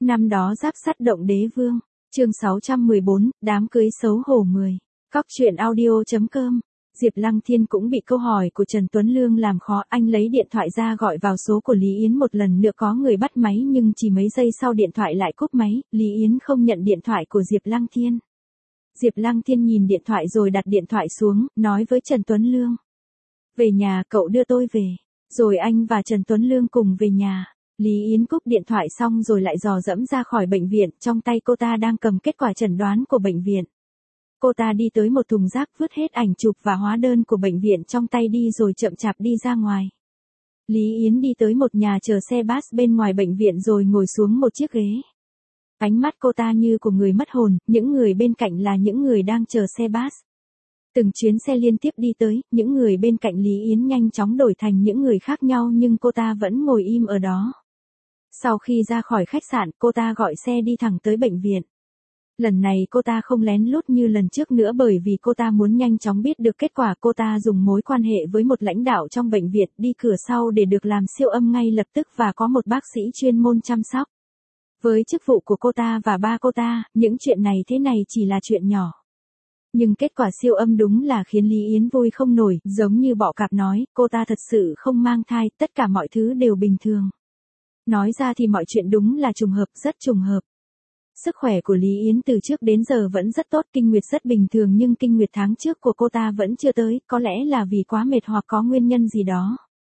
Năm đó giáp sắt động đế vương, chương 614, đám cưới xấu hổ 10. Cóc truyện audio.com. Diệp Lăng Thiên cũng bị câu hỏi của Trần Tuấn Lương làm khó, anh lấy điện thoại ra gọi vào số của Lý Yến một lần nữa có người bắt máy nhưng chỉ mấy giây sau điện thoại lại cúp máy, Lý Yến không nhận điện thoại của Diệp Lăng Thiên. Diệp Lăng Thiên nhìn điện thoại rồi đặt điện thoại xuống, nói với Trần Tuấn Lương. Về nhà cậu đưa tôi về. Rồi anh và Trần Tuấn Lương cùng về nhà. Lý Yến cúp điện thoại xong rồi lại dò dẫm ra khỏi bệnh viện, trong tay cô ta đang cầm kết quả chẩn đoán của bệnh viện. Cô ta đi tới một thùng rác vứt hết ảnh chụp và hóa đơn của bệnh viện trong tay đi rồi chậm chạp đi ra ngoài. Lý Yến đi tới một nhà chờ xe bus bên ngoài bệnh viện rồi ngồi xuống một chiếc ghế. Ánh mắt cô ta như của người mất hồn, những người bên cạnh là những người đang chờ xe bus. Từng chuyến xe liên tiếp đi tới, những người bên cạnh Lý Yến nhanh chóng đổi thành những người khác nhau nhưng cô ta vẫn ngồi im ở đó. Sau khi ra khỏi khách sạn, cô ta gọi xe đi thẳng tới bệnh viện. Lần này cô ta không lén lút như lần trước nữa bởi vì cô ta muốn nhanh chóng biết được kết quả. Cô ta dùng mối quan hệ với một lãnh đạo trong bệnh viện đi cửa sau để được làm siêu âm ngay lập tức và có một bác sĩ chuyên môn chăm sóc. Với chức vụ của cô ta và ba cô ta, những chuyện này thế này chỉ là chuyện nhỏ. Nhưng kết quả siêu âm đúng là khiến Lý Yến vui không nổi, giống như bọ cạp nói, cô ta thật sự không mang thai, tất cả mọi thứ đều bình thường. Nói ra thì mọi chuyện đúng là trùng hợp, rất trùng hợp. Sức khỏe của Lý Yến từ trước đến giờ vẫn rất tốt, kinh nguyệt rất bình thường nhưng kinh nguyệt tháng trước của cô ta vẫn chưa tới, có lẽ là vì quá mệt hoặc có nguyên nhân gì đó.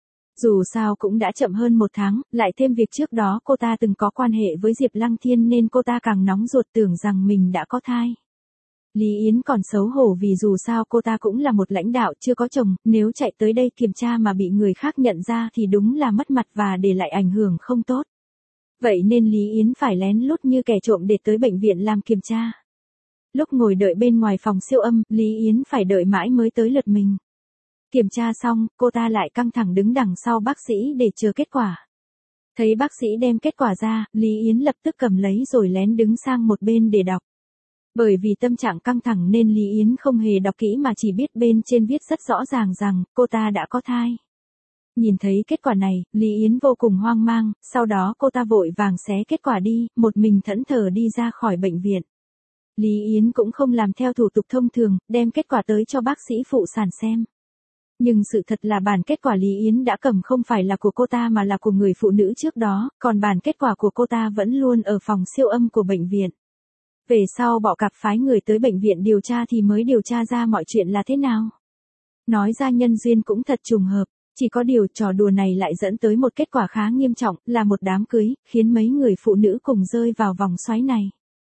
Dù sao cũng đã chậm hơn một tháng, lại thêm việc trước đó cô ta từng có quan hệ với Diệp Lăng Thiên nên cô ta càng nóng ruột tưởng rằng mình đã có thai. Lý Yến còn xấu hổ vì dù sao cô ta cũng là một lãnh đạo chưa có chồng, nếu chạy tới đây kiểm tra mà bị người khác nhận ra thì đúng là mất mặt và để lại ảnh hưởng không tốt. Vậy nên Lý Yến phải lén lút như kẻ trộm để tới bệnh viện làm kiểm tra. Lúc ngồi đợi bên ngoài phòng siêu âm, Lý Yến phải đợi mãi mới tới lượt mình. Kiểm tra xong, cô ta lại căng thẳng đứng đằng sau bác sĩ để chờ kết quả. Thấy bác sĩ đem kết quả ra, Lý Yến lập tức cầm lấy rồi lén đứng sang một bên để đọc. Bởi vì tâm trạng căng thẳng nên Lý Yến không hề đọc kỹ mà chỉ biết bên trên viết rất rõ ràng rằng cô ta đã có thai. Nhìn thấy kết quả này, Lý Yến vô cùng hoang mang, sau đó cô ta vội vàng xé kết quả đi, một mình thẫn thờ đi ra khỏi bệnh viện. Lý Yến cũng không làm theo thủ tục thông thường, đem kết quả tới cho bác sĩ phụ sản xem. Nhưng sự thật là bản kết quả Lý Yến đã cầm không phải là của cô ta mà là của người phụ nữ trước đó, còn bản kết quả của cô ta vẫn luôn ở phòng siêu âm của bệnh viện. Về sau bọ cạp phái người tới bệnh viện điều tra thì mới điều tra ra mọi chuyện là thế nào. Nói ra nhân duyên cũng thật trùng hợp, chỉ có điều trò đùa này lại dẫn tới một kết quả khá nghiêm trọng, là một đám cưới, khiến mấy người phụ nữ cùng rơi vào vòng xoáy này.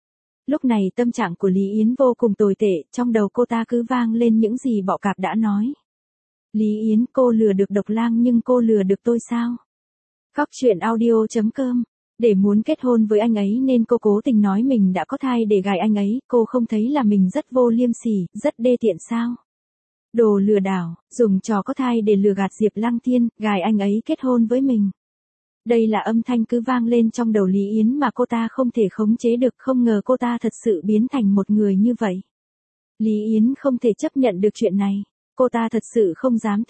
Lúc này tâm trạng của Lý Yến vô cùng tồi tệ, trong đầu cô ta cứ vang lên những gì bọ cạp đã nói. Lý Yến, cô lừa được Độc Lang nhưng cô lừa được tôi sao? Cóc truyện audio.com. Để muốn kết hôn với anh ấy nên cô cố tình nói mình đã có thai để gài anh ấy, cô không thấy là mình rất vô liêm sỉ, rất đê tiện sao? Đồ lừa đảo, dùng trò có thai để lừa gạt Diệp Lăng Thiên, gài anh ấy kết hôn với mình. Đây là âm thanh cứ vang lên trong đầu Lý Yến mà cô ta không thể khống chế được, không ngờ cô ta thật sự biến thành một người như vậy. Lý Yến không thể chấp nhận được chuyện này. Cô ta thật sự không dám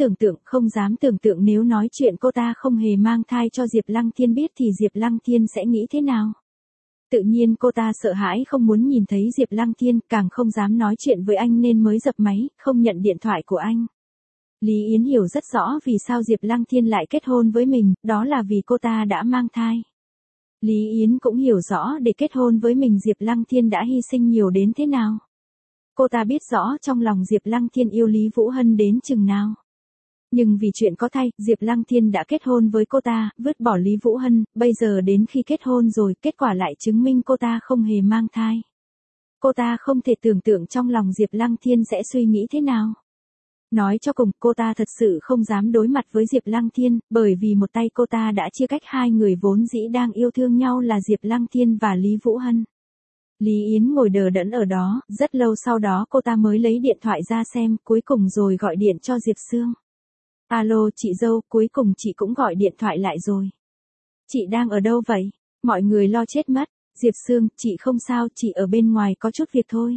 tưởng tượng nếu nói chuyện cô ta không hề mang thai cho Diệp Lăng Thiên biết thì Diệp Lăng Thiên sẽ nghĩ thế nào. Tự nhiên cô ta sợ hãi không muốn nhìn thấy Diệp Lăng Thiên, càng không dám nói chuyện với anh nên mới dập máy, không nhận điện thoại của anh. Lý Yến hiểu rất rõ vì sao Diệp Lăng Thiên lại kết hôn với mình, đó là vì cô ta đã mang thai. Lý Yến cũng hiểu rõ để kết hôn với mình Diệp Lăng Thiên đã hy sinh nhiều đến thế nào. Cô ta biết rõ trong lòng Diệp Lăng Thiên yêu Lý Vũ Hân đến chừng nào. Nhưng vì chuyện có thai, Diệp Lăng Thiên đã kết hôn với cô ta, vứt bỏ Lý Vũ Hân, bây giờ đến khi kết hôn rồi, kết quả lại chứng minh cô ta không hề mang thai. Cô ta không thể tưởng tượng trong lòng Diệp Lăng Thiên sẽ suy nghĩ thế nào. Nói cho cùng, cô ta thật sự không dám đối mặt với Diệp Lăng Thiên, bởi vì một tay cô ta đã chia cách hai người vốn dĩ đang yêu thương nhau là Diệp Lăng Thiên và Lý Vũ Hân. Lý Yến ngồi đờ đẫn ở đó, rất lâu sau đó cô ta mới lấy điện thoại ra xem, cuối cùng rồi gọi điện cho Diệp Sương. Alo chị dâu, cuối cùng chị cũng gọi điện thoại lại rồi. Chị đang ở đâu vậy? Mọi người lo chết mất. Diệp Sương, chị không sao, chị ở bên ngoài có chút việc thôi.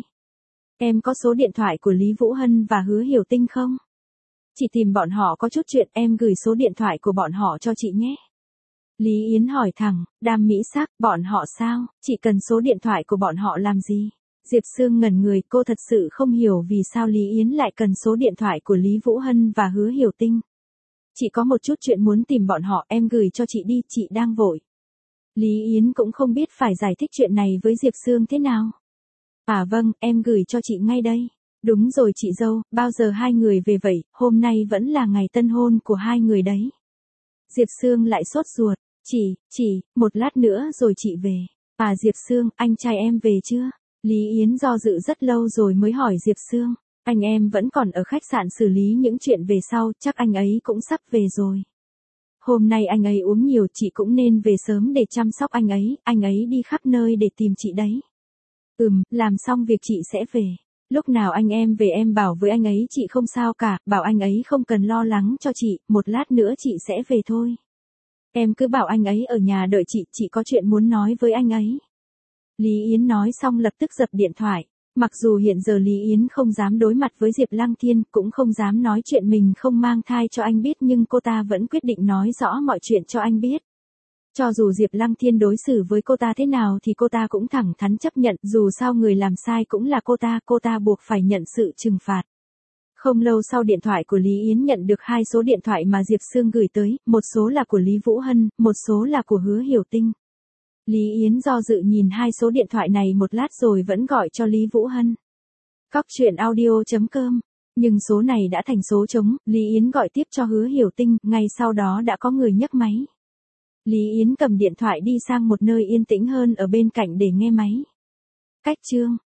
Em có số điện thoại của Lý Vũ Hân và Hứa Hiểu Tinh không? Chị tìm bọn họ có chút chuyện, em gửi số điện thoại của bọn họ cho chị nhé. Lý Yến hỏi thẳng, Đam Mỹ Sắc, bọn họ sao, chị cần số điện thoại của bọn họ làm gì? Diệp Sương ngẩn người, cô thật sự không hiểu vì sao Lý Yến lại cần số điện thoại của Lý Vũ Hân và Hứa Hiểu Tinh. Chị có một chút chuyện muốn tìm bọn họ, em gửi cho chị đi, chị đang vội. Lý Yến cũng không biết phải giải thích chuyện này với Diệp Sương thế nào. À vâng, em gửi cho chị ngay đây. Đúng rồi chị dâu, bao giờ hai người về vậy, hôm nay vẫn là ngày tân hôn của hai người đấy. Diệp Sương lại sốt ruột, chỉ, một lát nữa rồi chị về. À Diệp Sương, anh trai em về chưa? Lý Yến do dự rất lâu rồi mới hỏi Diệp Sương. Anh em vẫn còn ở khách sạn xử lý những chuyện về sau, chắc anh ấy cũng sắp về rồi. Hôm nay anh ấy uống nhiều, chị cũng nên về sớm để chăm sóc anh ấy đi khắp nơi để tìm chị đấy. Làm xong việc chị sẽ về. Lúc nào anh em về em bảo với anh ấy chị không sao cả, bảo anh ấy không cần lo lắng cho chị, một lát nữa chị sẽ về thôi. Em cứ bảo anh ấy ở nhà đợi chị có chuyện muốn nói với anh ấy. Lý Yến nói xong lập tức dập điện thoại. Mặc dù hiện giờ Lý Yến không dám đối mặt với Diệp Lăng Thiên, cũng không dám nói chuyện mình không mang thai cho anh biết, nhưng cô ta vẫn quyết định nói rõ mọi chuyện cho anh biết. Cho dù Diệp Lăng Thiên đối xử với cô ta thế nào thì cô ta cũng thẳng thắn chấp nhận, dù sao người làm sai cũng là cô ta buộc phải nhận sự trừng phạt. Không lâu sau điện thoại của Lý Yến nhận được hai số điện thoại mà Diệp Sương gửi tới, một số là của Lý Vũ Hân, một số là của Hứa Hiểu Tinh. Lý Yến do dự nhìn hai số điện thoại này một lát rồi vẫn gọi cho Lý Vũ Hân. Cóc truyện audio.com. Nhưng số này đã thành số trống, Lý Yến gọi tiếp cho Hứa Hiểu Tinh, ngay sau đó đã có người nhấc máy. Lý Yến cầm điện thoại đi sang một nơi yên tĩnh hơn ở bên cạnh để nghe máy. Cách chương